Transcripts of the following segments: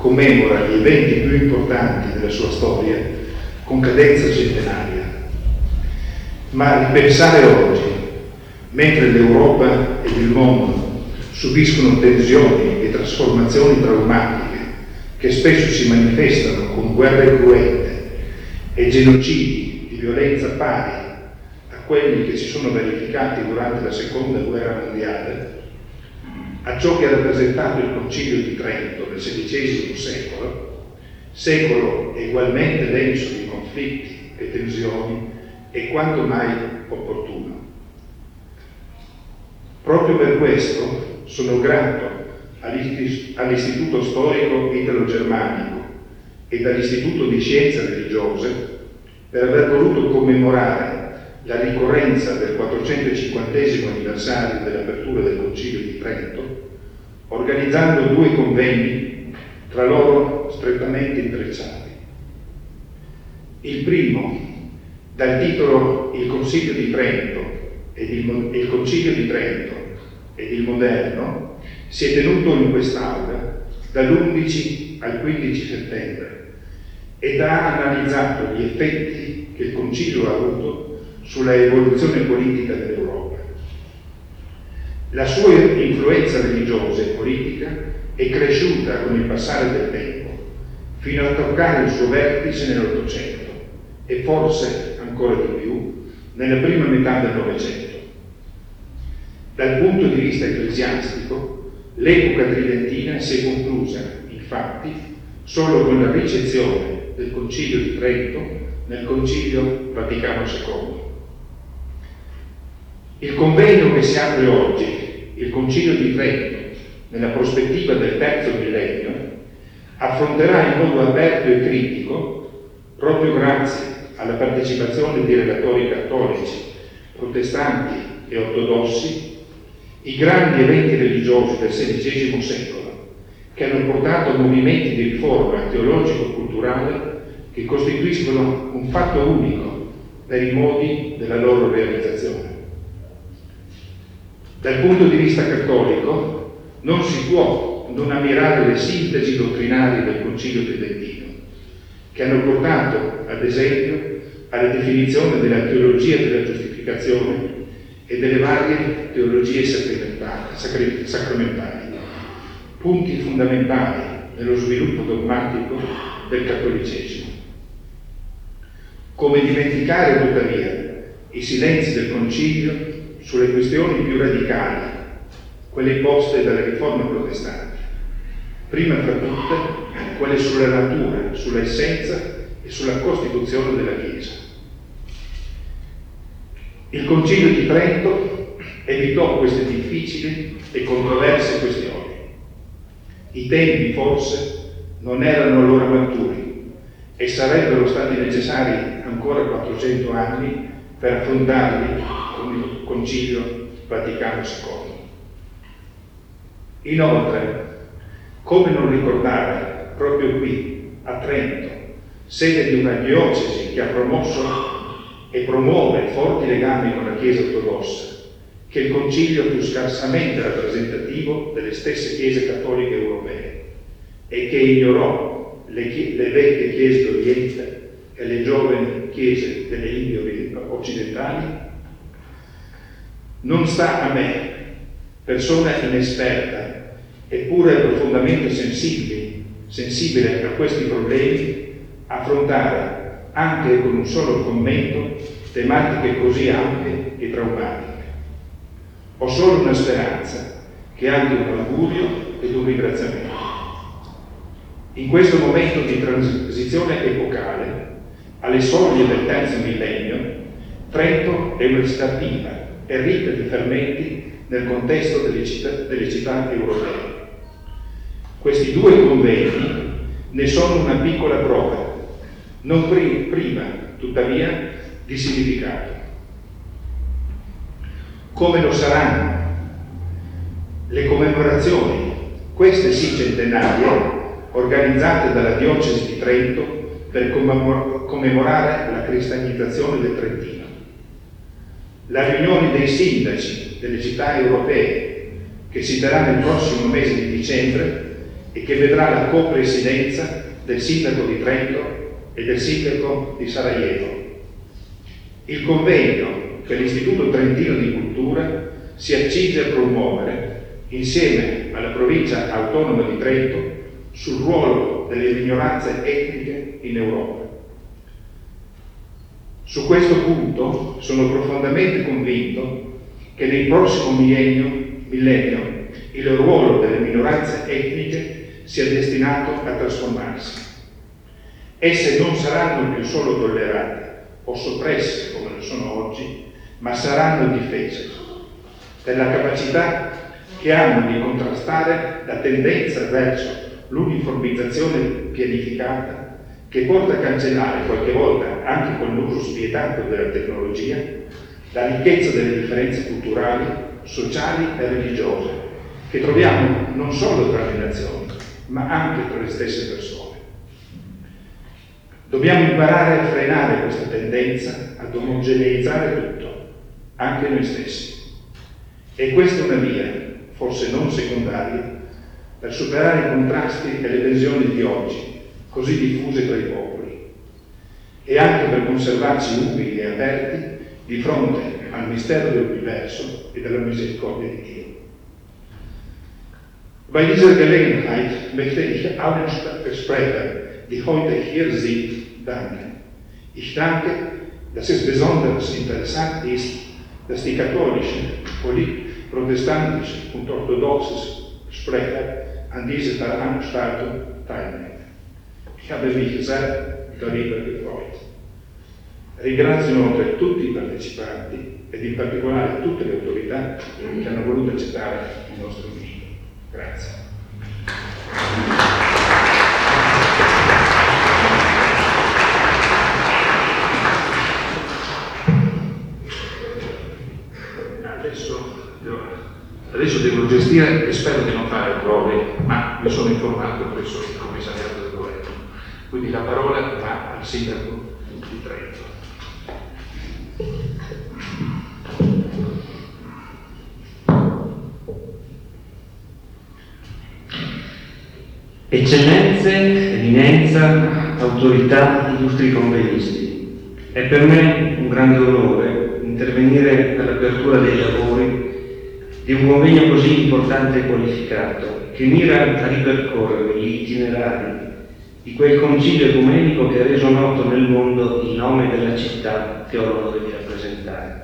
commemora gli eventi più importanti della sua storia con cadenza centenaria. Ma ripensare oggi, mentre l'Europa e il mondo subiscono tensioni e trasformazioni traumatiche che spesso si manifestano con guerre cruente e genocidi di violenza pari a quelli che si sono verificati durante la Seconda Guerra Mondiale, a ciò che ha rappresentato il Concilio di Trento nel XVI secolo egualmente denso di conflitti e tensioni, è quanto mai opportuno. Proprio per questo sono grato all'Istituto Storico Italo-Germanico e all'Istituto di Scienze Religiose per aver voluto commemorare la ricorrenza del 450° anniversario dell'apertura del Concilio di Trento, organizzando 2 convegni tra loro strettamente intrecciati. Il primo, dal titolo Il Concilio di Trento il Concilio di Trento ed il Moderno, si è tenuto in quest'Aula dall'11 al 15 settembre ed ha analizzato gli effetti che il Concilio ha avuto sulla evoluzione politica dell'Europa. La sua influenza religiosa e politica è cresciuta con il passare del tempo, fino a toccare il suo vertice nell'Ottocento e forse ancora di più nella prima metà del Novecento. Dal punto di vista ecclesiastico, l'epoca tridentina si è conclusa, infatti, solo con la ricezione del Concilio di Trento nel Concilio Vaticano II. Il convegno che si apre oggi, il Concilio di Trento, nella prospettiva del terzo millennio, affronterà in modo aperto e critico, proprio grazie alla partecipazione di relatori cattolici, protestanti e ortodossi, i grandi eventi religiosi del XVI secolo, che hanno portato a movimenti di riforma teologico-culturale che costituiscono un fatto unico per i modi della loro realizzazione. Dal punto di vista cattolico non si può non ammirare le sintesi dottrinarie del Concilio Tridentino, che hanno portato, ad esempio, alla definizione della teologia della giustificazione e delle varie teologie sacramentali, punti fondamentali nello sviluppo dogmatico del cattolicesimo. Come dimenticare, tuttavia, i silenzi del Concilio sulle questioni più radicali, quelle poste dalla riforma protestante, prima fra tutte quelle sulla natura, sulla essenza e sulla costituzione della Chiesa. Il Concilio di Trento evitò queste difficili e controverse questioni. I tempi forse non erano allora maturi e sarebbero stati necessari ancora 400 anni per affrontarli con il Concilio Vaticano II. Inoltre, come non ricordare proprio qui, a Trento, sede di una diocesi che ha promosso e promuove forti legami con la Chiesa ortodossa, che il Concilio fu scarsamente rappresentativo delle stesse Chiese cattoliche europee e che ignorò le vecchie Chiese d'Oriente e le giovani Chiese delle Indie occidentali? Non sta a me, persona inesperta eppure profondamente sensibile a questi problemi, affrontare anche con un solo commento tematiche così ampie e traumatiche. Ho solo una speranza, che è anche un augurio ed un ringraziamento. In questo momento di transizione epocale, alle soglie del terzo millennio, Trento è una città viva e ricca di fermenti nel contesto delle città europee. Questi 2 convegni ne sono una piccola prova, non priva, tuttavia, di significato. Come lo saranno le commemorazioni, queste sì centenarie, organizzate dalla Diocesi di Trento per commemorare la cristianizzazione del Trentino. La riunione dei sindaci delle città europee, che si terrà nel prossimo mese di dicembre, e che vedrà la copresidenza del sindaco di Trento e del sindaco di Sarajevo. Il convegno che l'Istituto Trentino di Cultura si accinge a promuovere insieme alla provincia autonoma di Trento sul ruolo delle minoranze etniche in Europa. Su questo punto sono profondamente convinto che nel prossimo millennio il ruolo delle minoranze etniche sia destinato a trasformarsi. Esse non saranno più solo tollerate o soppresse come lo sono oggi, ma saranno difese per la capacità che hanno di contrastare la tendenza verso l'uniformizzazione pianificata che porta a cancellare qualche volta, anche con l'uso spietato della tecnologia, la ricchezza delle differenze culturali, sociali e religiose che troviamo non solo tra le nazioni, ma anche tra le stesse persone. Dobbiamo imparare a frenare questa tendenza ad omogeneizzare tutto, anche noi stessi. E questa è una via, forse non secondaria, per superare i contrasti e le tensioni di oggi, così diffuse tra i popoli, e anche per conservarci umili e aperti di fronte al mistero dell'universo e della misericordia di Dio. Bei dieser Gelegenheit möchte ich allen Sprechern, die heute hier sind, danken. Ich danke, dass es besonders interessant ist, dass die katholischen, protestantischen und orthodoxen Sprecher an dieser Veranstaltung teilnehmen. Ich habe mich sehr darüber gefreut. Ringrazio inoltre tutti i partecipanti ed in particolare tutte le autorità che hanno voluto accettare il nostro invito. Grazie. Adesso devo gestire e spero di non fare prove, ma mi sono informato presso il commissariato del governo. Quindi la parola va al sindaco di Trento. Eccellenze, eminenza, autorità, illustri convegnisti, è per me un grande onore intervenire all'apertura dei lavori di un convegno così importante e qualificato, che mira a ripercorrere gli itinerari di quel concilio ecumenico che ha reso noto nel mondo il nome della città che ho l'onore di rappresentare.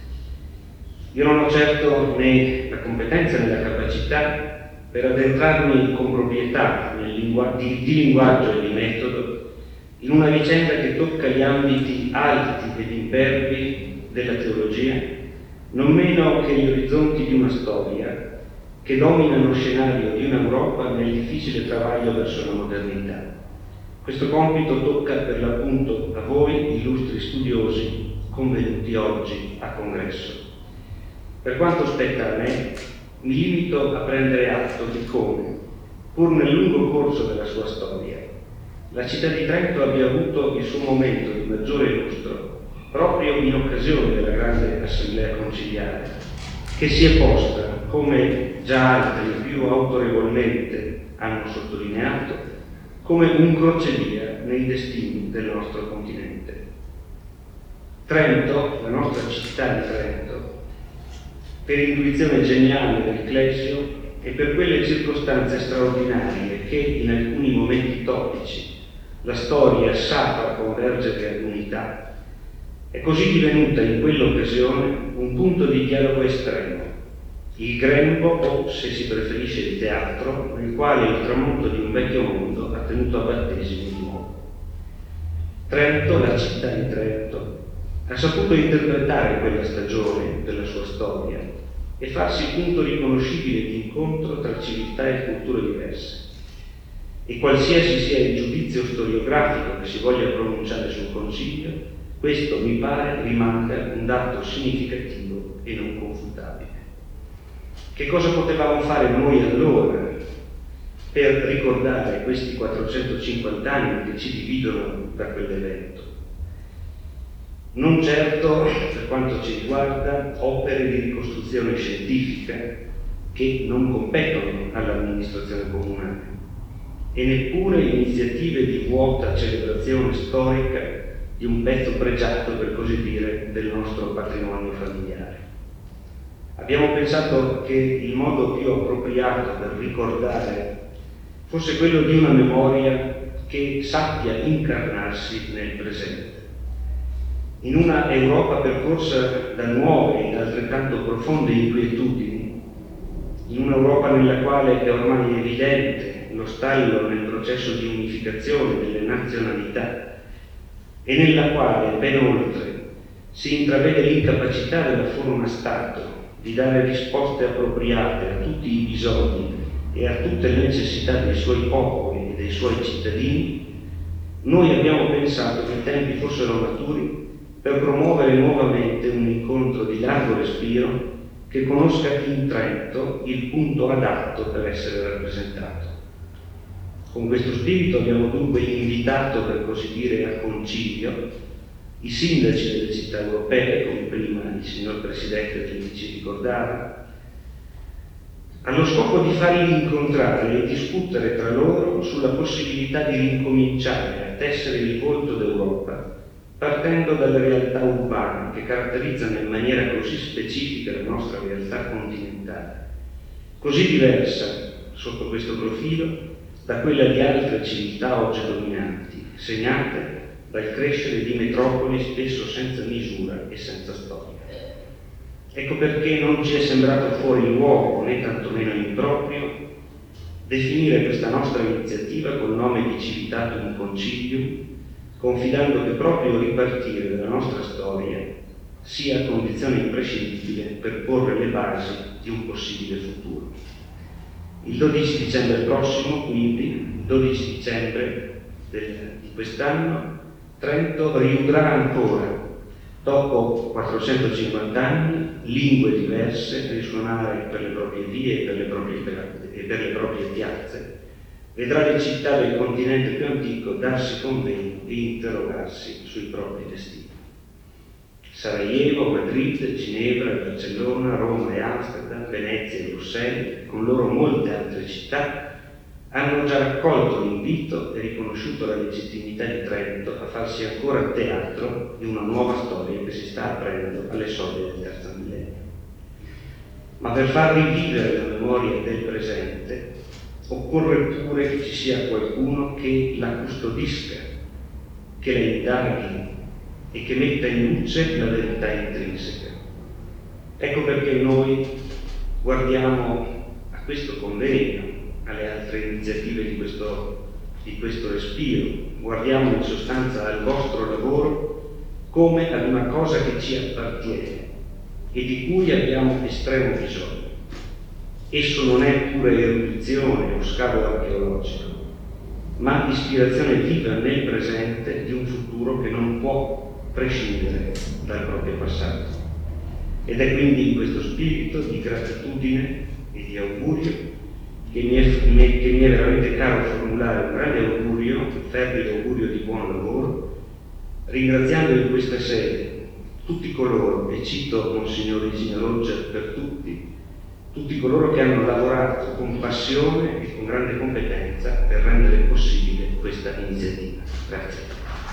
Io non ho certo né la competenza né la capacità per addentrarmi con proprietà di linguaggio e di metodo in una vicenda che tocca gli ambiti alti ed impervi della teologia, non meno che gli orizzonti di una storia che domina lo scenario di un'Europa nel difficile travaglio verso la modernità. Questo compito tocca per l'appunto a voi, illustri studiosi, convenuti oggi a congresso. Per quanto spetta a me, mi limito a prendere atto di come, pur nel lungo corso della sua storia, la città di Trento abbia avuto il suo momento di maggiore lustro proprio in occasione della grande assemblea conciliare, che si è posta, come già altri più autorevolmente hanno sottolineato, come un crocevia nei destini del nostro continente. Trento, la nostra città di Trento, per intuizione geniale del Clesio e per quelle circostanze straordinarie che in alcuni momenti topici la storia sa convergere ad unità, è così divenuta in quell'occasione un punto di dialogo estremo, il grembo o, se si preferisce, il teatro, nel quale il tramonto di un vecchio mondo ha tenuto a battesimo di nuovo. Trento, la città di Trento, ha saputo interpretare quella stagione della sua storia e farsi punto riconoscibile di incontro tra civiltà e culture diverse. E qualsiasi sia il giudizio storiografico che si voglia pronunciare sul Concilio, questo mi pare rimanga un dato significativo e non confutabile. Che cosa potevamo fare noi allora per ricordare questi 450 anni che ci dividono da quell'evento? Non certo, per quanto ci riguarda, opere di ricostruzione scientifica che non competono all'amministrazione comunale, e neppure iniziative di vuota celebrazione storica di un pezzo pregiato, per così dire, del nostro patrimonio familiare. Abbiamo pensato che il modo più appropriato per ricordare fosse quello di una memoria che sappia incarnarsi nel presente. In una Europa percorsa da nuove ed altrettanto profonde inquietudini, in un'Europa nella quale è ormai evidente lo stallo nel processo di unificazione delle nazionalità e nella quale, ben oltre, si intravede l'incapacità della forma Stato di dare risposte appropriate a tutti i bisogni e a tutte le necessità dei suoi popoli e dei suoi cittadini, noi abbiamo pensato che i tempi fossero maturi per promuovere nuovamente un incontro di largo respiro che conosca in Trento il punto adatto per essere rappresentato. Con questo spirito abbiamo dunque invitato, per così dire, a concilio i sindaci delle città europee, come prima il signor Presidente ci ricordava, allo scopo di farli incontrare e discutere tra loro sulla possibilità di ricominciare a tessere il volto d'Europa, partendo dalle realtà urbane che caratterizzano in maniera così specifica la nostra realtà continentale, così diversa sotto questo profilo da quella di altre civiltà oggi dominanti, segnate dal crescere di metropoli spesso senza misura e senza storia. Ecco perché non ci è sembrato fuori luogo, né tantomeno improprio, definire questa nostra iniziativa col nome di Civitatum Concilium, confidando che proprio ripartire dalla nostra storia sia condizione imprescindibile per porre le basi di un possibile futuro. Il 12 dicembre prossimo, quindi, il 12 dicembre di quest'anno, Trento riudrà ancora, dopo 450 anni, lingue diverse risuonare per le proprie vie e per le proprie piazze, vedrà le città del continente più antico darsi convegni e interrogarsi sui propri destini. Sarajevo, Madrid, Ginevra, Barcellona, Roma e Amsterdam, Venezia e Bruxelles, con loro molte altre città, hanno già raccolto l'invito e riconosciuto la legittimità di Trento a farsi ancora teatro di una nuova storia che si sta aprendo alle soglie del terzo millennio. Ma per far rivivere la memoria del presente occorre pure che ci sia qualcuno che la custodisca, che la indaghi e che metta in luce la verità intrinseca. Ecco perché noi guardiamo a questo convegno, alle altre iniziative di questo respiro, guardiamo in sostanza al vostro lavoro come ad una cosa che ci appartiene e di cui abbiamo estremo bisogno. Esso non è pure erudizione o scavo archeologico, ma ispirazione viva nel presente di un futuro che non può prescindere dal proprio passato. Ed è quindi in questo spirito di gratitudine e di augurio che mi è veramente caro formulare un grande augurio, un fervido augurio di buon lavoro, ringraziando in questa sede tutti coloro, e cito Monsignor Igino Roggia per tutti coloro che hanno lavorato con passione e con grande competenza per rendere possibile questa iniziativa. Grazie.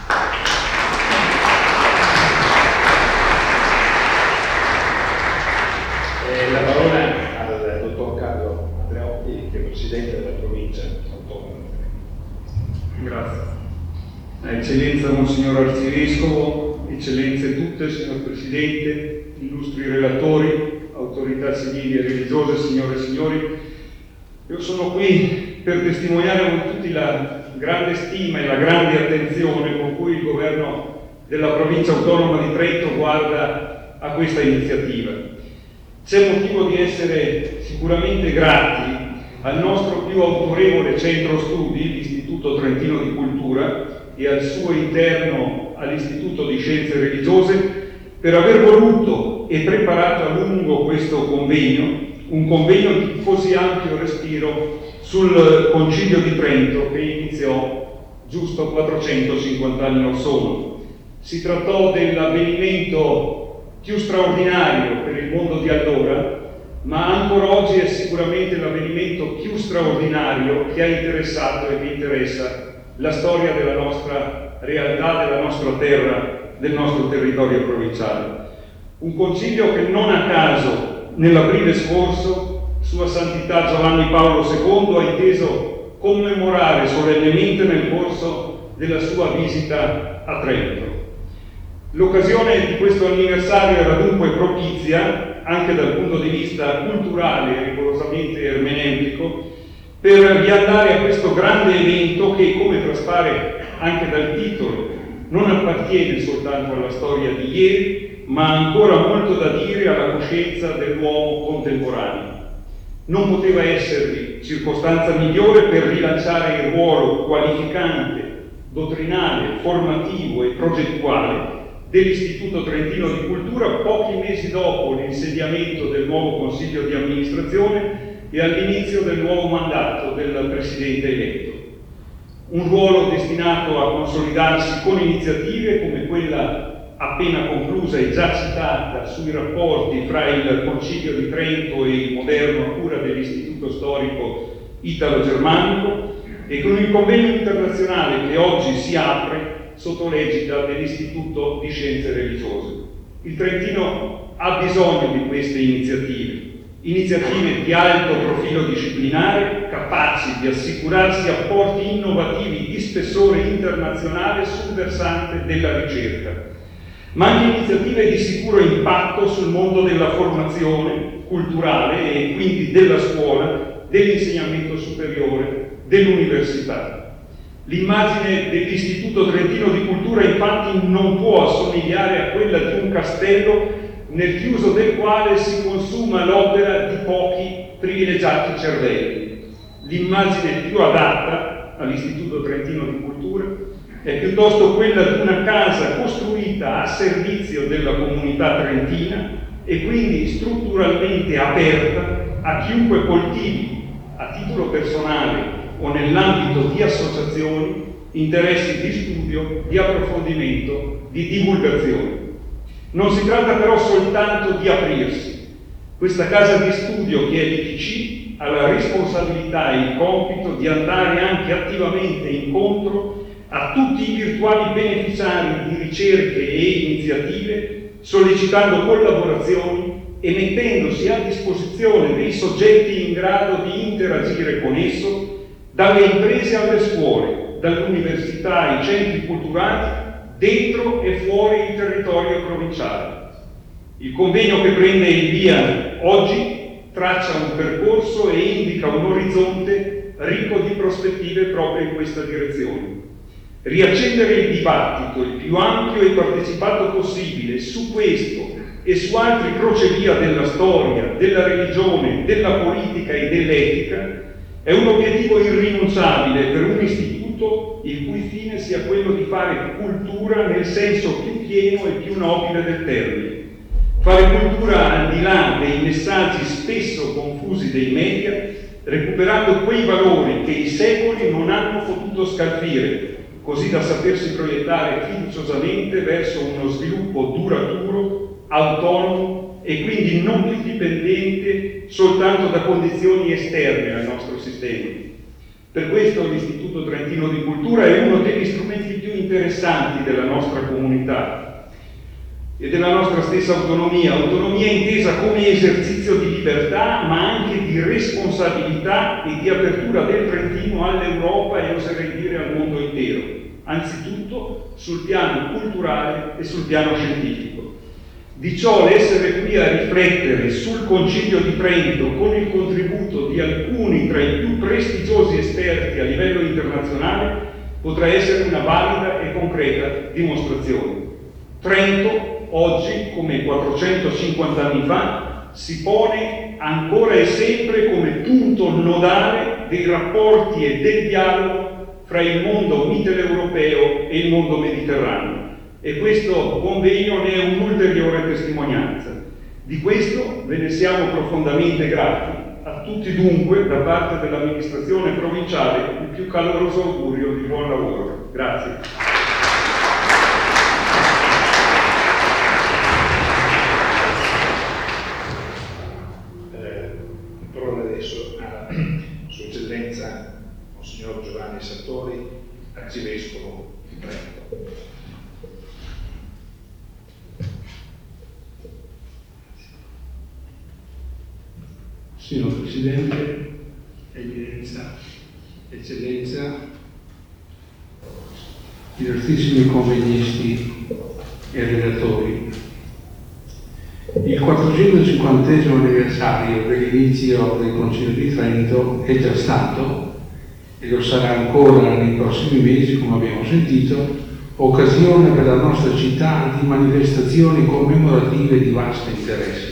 La parola al dottor Carlo Andreotti, che è Presidente della Provincia Autonoma. Grazie. Eccellenza Monsignor Arcivescovo, Eccellenze tutte, Signor Presidente, illustri relatori, autorità civili e religiose, signore e signori, io sono qui per testimoniare a voi tutti la grande stima e la grande attenzione con cui il governo della Provincia Autonoma di Trento guarda a questa iniziativa. C'è motivo di essere sicuramente grati al nostro più autorevole centro studi, l'Istituto Trentino di Cultura, e al suo interno all'Istituto di Scienze Religiose, per aver voluto e preparato a lungo questo convegno, un convegno di così ampio respiro sul Concilio di Trento che iniziò giusto 450 anni or sono. Si trattò dell'avvenimento più straordinario per il mondo di allora, ma ancora oggi è sicuramente l'avvenimento più straordinario che ha interessato e che interessa la storia della nostra realtà, della nostra terra, del nostro territorio provinciale. Un concilio che non a caso nell'aprile scorso Sua Santità Giovanni Paolo II ha inteso commemorare solennemente nel corso della sua visita a Trento. L'occasione di questo anniversario era dunque propizia, anche dal punto di vista culturale e rigorosamente ermeneutico, per riandare a questo grande evento che, come traspare anche dal titolo, non appartiene soltanto alla storia di ieri, ma ha ancora molto da dire alla coscienza dell'uomo contemporaneo. Non poteva esservi circostanza migliore per rilanciare il ruolo qualificante, dottrinale, formativo e progettuale dell'Istituto Trentino di Cultura pochi mesi dopo l'insediamento del nuovo Consiglio di amministrazione e all'inizio del nuovo mandato del Presidente eletto. Un ruolo destinato a consolidarsi con iniziative come quella appena conclusa e già citata sui rapporti fra il Concilio di Trento e il moderno a cura dell'Istituto Storico Italo-Germanico e con il convegno internazionale che oggi si apre sotto l'egida dell'Istituto di Scienze Religiose. Il Trentino ha bisogno di queste iniziative di alto profilo disciplinare, capaci di assicurarsi apporti innovativi di spessore internazionale sul versante della ricerca, ma anche iniziative di sicuro impatto sul mondo della formazione culturale e quindi della scuola, dell'insegnamento superiore, dell'università. L'immagine dell'Istituto Trentino di Cultura infatti non può assomigliare a quella di un castello nel chiuso del quale si consuma l'opera di pochi privilegiati cervelli. L'immagine più adatta all'Istituto Trentino di Cultura è piuttosto quella di una casa costruita a servizio della comunità trentina e quindi strutturalmente aperta a chiunque coltivi a titolo personale o nell'ambito di associazioni interessi di studio, di approfondimento, di divulgazione. Non si tratta però soltanto di aprirsi. Questa casa di studio che è l'ITC ha la responsabilità e il compito di andare anche attivamente incontro a tutti i virtuali beneficiari di ricerche e iniziative, sollecitando collaborazioni e mettendosi a disposizione dei soggetti in grado di interagire con esso, dalle imprese alle scuole, dall'università ai centri culturali, dentro e fuori il territorio provinciale. Il convegno che prende il via oggi traccia un percorso e indica un orizzonte ricco di prospettive proprio in questa direzione. Riaccendere il dibattito il più ampio e partecipato possibile su questo e su altri crocevia della storia, della religione, della politica e dell'etica è un obiettivo irrinunciabile per un istituto il cui fine sia quello di fare cultura nel senso più pieno e più nobile del termine. Fare cultura al di là dei messaggi spesso confusi dei media, recuperando quei valori che i secoli non hanno potuto scalfire, così da sapersi proiettare fiduciosamente verso uno sviluppo duraturo, autonomo e quindi non più dipendente soltanto da condizioni esterne al nostro sistema. Per questo l'Istituto Trentino di Cultura è uno degli strumenti più interessanti della nostra comunità e della nostra stessa autonomia intesa come esercizio di libertà, ma anche di responsabilità e di apertura del Trentino all'Europa e oserei dire al mondo intero, anzitutto sul piano culturale e sul piano scientifico. Di ciò l'essere qui a riflettere sul Concilio di Trento con il contributo di alcuni tra i più prestigiosi esperti a livello internazionale potrà essere una valida e concreta dimostrazione. Trento oggi, come 450 anni fa, si pone ancora e sempre come punto nodale dei rapporti e del dialogo fra il mondo mitteleuropeo e il mondo mediterraneo. E questo convegno ne è un'ulteriore testimonianza. Di questo ve ne siamo profondamente grati. A tutti dunque, da parte dell'amministrazione provinciale, il più caloroso augurio di buon lavoro. Grazie. arcivescovo di Trento. Signor Presidente, Eccellenza, illustrissimi convegnisti e relatori, il 450° anniversario dell'inizio del Concilio di Trento è già stato, e lo sarà ancora nei prossimi mesi, come abbiamo sentito, occasione per la nostra città di manifestazioni commemorative di vasto interesse.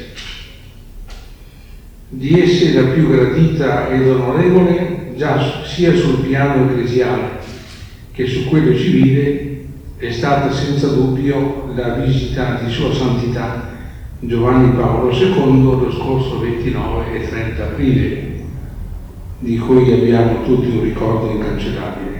Di esse la più gradita ed onorevole, già sia sul piano ecclesiale che su quello civile, è stata senza dubbio la visita di Sua Santità Giovanni Paolo II lo scorso 29 e 30 aprile, di cui abbiamo tutti un ricordo incancellabile.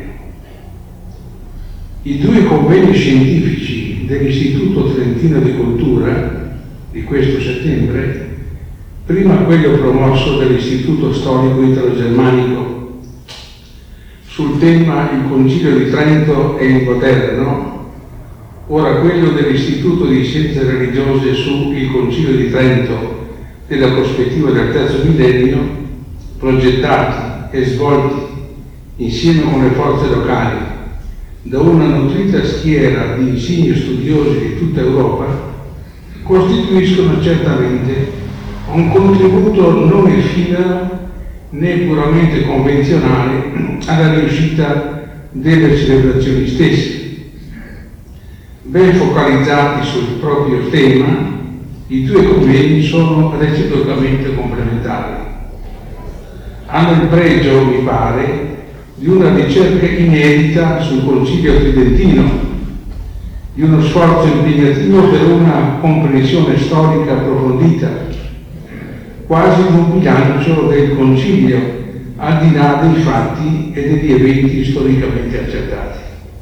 I due convegni scientifici dell'Istituto Trentino di Cultura di questo settembre, prima quello promosso dall'Istituto Storico Italo-Germanico sul tema Il Concilio di Trento e il moderno, ora quello dell'Istituto di Scienze Religiose su Il Concilio di Trento nella prospettiva del terzo millennio, progettati e svolti insieme con le forze locali da una nutrita schiera di insigni studiosi di tutta Europa, costituiscono certamente un contributo non effimero né puramente convenzionale alla riuscita delle celebrazioni stesse. Ben focalizzati sul proprio tema, i due convegni sono reciprocamente complementari. Hanno il pregio, mi pare, di una ricerca inedita sul Concilio Tridentino, di uno sforzo impegnativo per una comprensione storica approfondita, quasi un bilancio del Concilio, al di là dei fatti e degli eventi storicamente accertati.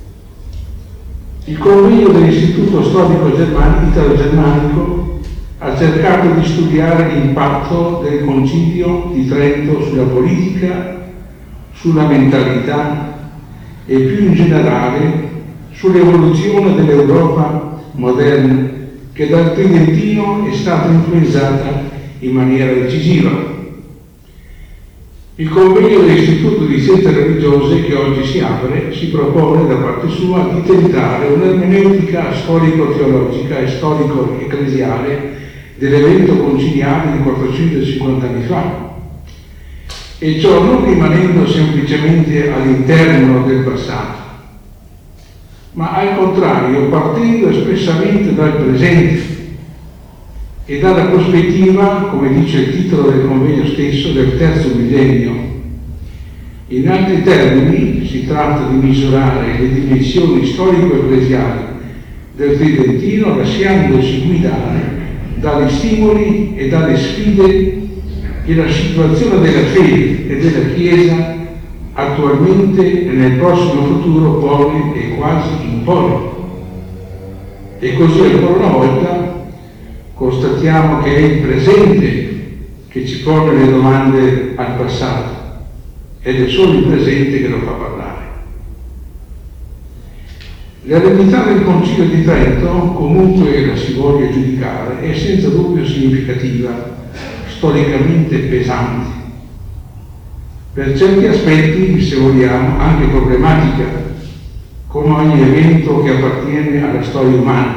Il convegno dell'Istituto Storico Italo-Germanico ha cercato di studiare l'impatto del Concilio di Trento sulla politica, sulla mentalità e più in generale sull'evoluzione dell'Europa moderna, che dal Tridentino è stata influenzata in maniera decisiva. Il convegno dell'Istituto di Scienze Religiose che oggi si apre si propone da parte sua di tentare un'ermeneutica storico-teologica e storico-ecclesiale dell'evento conciliare di 450 anni fa, e ciò non rimanendo semplicemente all'interno del passato, ma al contrario partendo espressamente dal presente e dalla prospettiva, come dice il titolo del convegno stesso, del terzo millennio. In altri termini, si tratta di misurare le dimensioni storico-ecclesiali del Tridentino lasciandosi guidare dagli stimoli e dalle sfide che la situazione della fede e della Chiesa attualmente e nel prossimo futuro pone e quasi impone. E così ancora una volta constatiamo che è il presente che ci pone le domande al passato ed è solo il presente che lo fa parlare. L'eredità del Concilio di Trento, comunque la si voglia giudicare, è senza dubbio significativa, storicamente pesante, per certi aspetti, se vogliamo, anche problematica, come ogni evento che appartiene alla storia umana.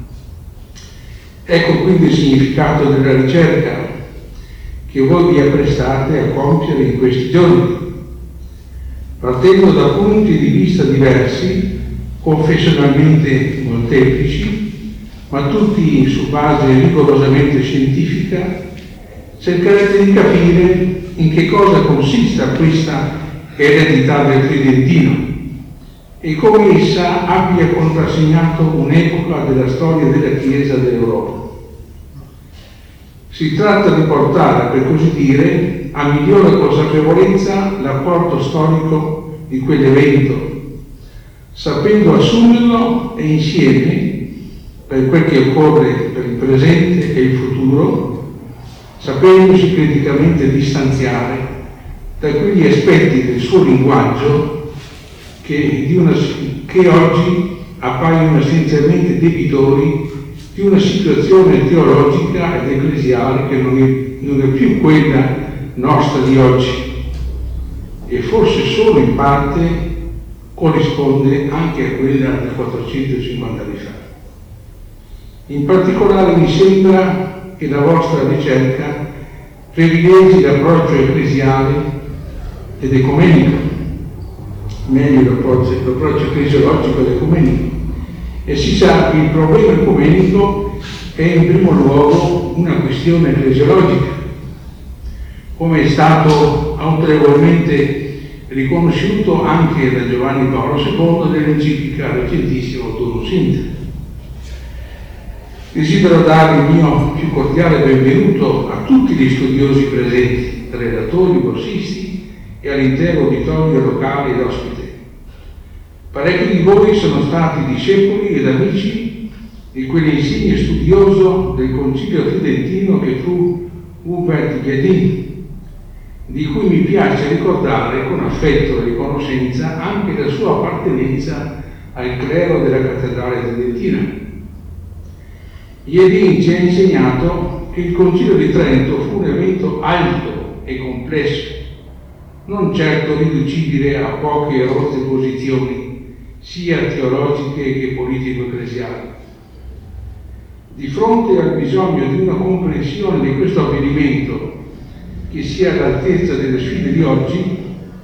Ecco quindi il significato della ricerca che voi vi apprestate a compiere in questi giorni, partendo da punti di vista diversi, confessionalmente molteplici, ma tutti su base rigorosamente scientifica. Cercherete di capire in che cosa consista questa eredità del Tridentino e come essa abbia contrassegnato un'epoca della storia della Chiesa dell'Europa. Si tratta di portare, per così dire, a migliore consapevolezza l'apporto storico di quell'evento, sapendo assumerlo e insieme, per quel che occorre per il presente e il futuro, sapendosi criticamente distanziare da quegli aspetti del suo linguaggio che oggi appaiono essenzialmente debitori di una situazione teologica ed ecclesiale che non è più quella nostra di oggi e forse solo in parte corrisponde anche a quella di 450 anni fa. In particolare mi sembra che la vostra ricerca privilegi l'approccio ecclesiale ed ecumenico, meglio l'approccio ecclesiologico ed ecumenico, e si sa che il problema ecumenico è in primo luogo una questione ecclesiologica, come è stato autorevolmente riconosciuto anche da Giovanni Paolo II nell'enciclica recentissima Autunum Sinter. Desidero dare il mio più cordiale benvenuto a tutti gli studiosi presenti, relatori, borsisti e all'intero uditorio locale ed ospite. Parecchi di voi sono stati discepoli ed amici di quell'insigne studioso del Concilio Tridentino che fu Hubert Jedin, di cui mi piace ricordare con affetto e riconoscenza anche la sua appartenenza al clero della cattedrale tridentina. Jedin ci ha insegnato che il Concilio di Trento fu un evento alto e complesso, non certo riducibile a poche rotte posizioni, sia teologiche che politico-ecclesiali. Di fronte al bisogno di una comprensione di questo avvenimento che sia all'altezza delle sfide di oggi,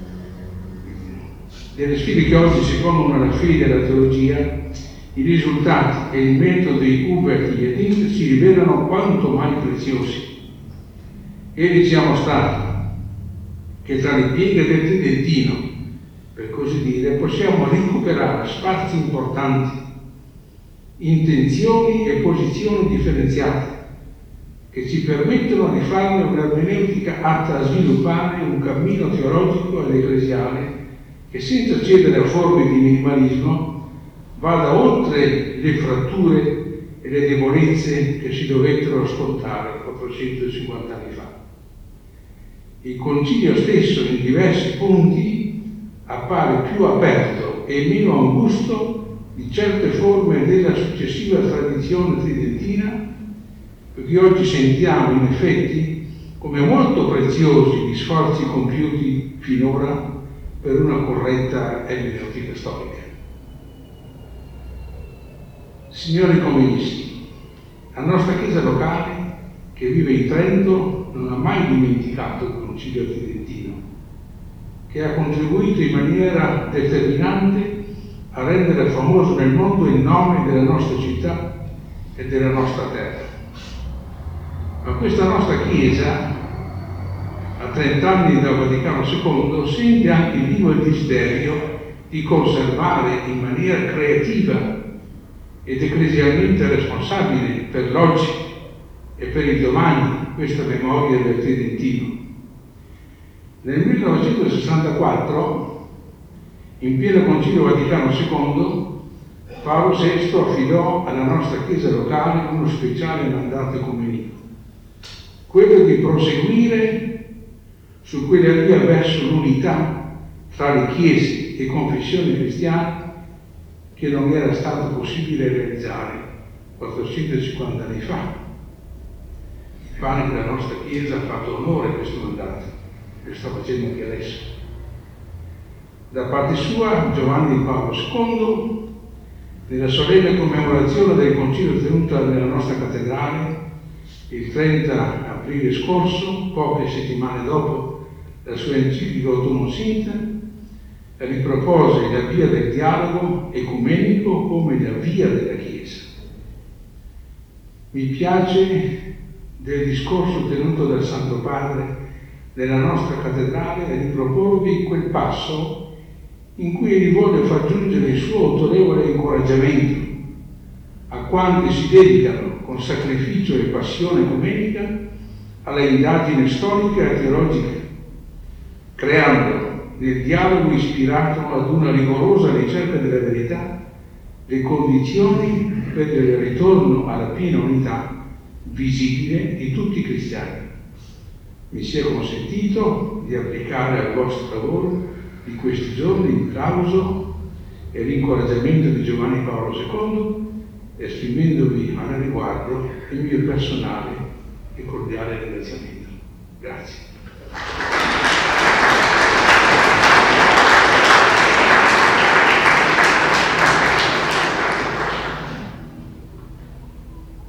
delle sfide che oggi si pongono alla fede e alla teologia, i risultati e il metodo di Hubert Jedin si rivelano quanto mai preziosi. Egli ci ha mostrato che tra le pieghe del Tridentino, per così dire, possiamo recuperare spazi importanti, intenzioni e posizioni differenziate, che ci permettono di farne un'ermeneutica atta a sviluppare un cammino teologico ed ecclesiale che, senza cedere a forme di minimalismo, vada oltre le fratture e le debolezze che si dovettero scontare 450 anni fa. Il Concilio stesso, in diversi punti, appare più aperto e meno angusto di certe forme della successiva tradizione tridentina, perché oggi sentiamo in effetti come molto preziosi gli sforzi compiuti finora per una corretta ermeneutica storica. Signori comunisti, la nostra Chiesa locale, che vive in Trento, non ha mai dimenticato il Concilio Tridentino, che ha contribuito in maniera determinante a rendere famoso nel mondo il nome della nostra città e della nostra terra. Ma questa nostra Chiesa, a 30 anni dal Vaticano II, sente anche vivo il desiderio di conservare in maniera creativa ed ecclesialmente responsabile per l'oggi e per il domani questa memoria del Tridentino. Nel 1964, in pieno Concilio Vaticano II, Paolo VI affidò alla nostra Chiesa locale uno speciale mandato ecumenico, quello di proseguire su quella via verso l'unità tra le chiese e confessioni cristiane che non era stato possibile realizzare 450 anni fa. Mi pare che la nostra Chiesa ha fatto onore a questo mandato, lo sta facendo anche adesso. Da parte sua, Giovanni Paolo II, nella solenne commemorazione del Concilio tenuta nella nostra cattedrale il 30 aprile scorso, poche settimane dopo la sua enciclica Autunum Sinter, ripropose la via del dialogo ecumenico come la via della Chiesa. Mi piace del discorso tenuto dal Santo Padre nella nostra cattedrale riproporvi quel passo in cui egli vuole far giungere il suo autorevole incoraggiamento a quanti si dedicano con sacrificio e passione ecumenica alla indagine storica e teologica, creando nel dialogo ispirato ad una rigorosa ricerca della verità le condizioni per il ritorno alla piena unità visibile di tutti i cristiani. Mi sia consentito di applicare al vostro lavoro di questi giorni il plauso e l'incoraggiamento di Giovanni Paolo II, esprimendovi al riguardo il mio personale e cordiale ringraziamento. Grazie.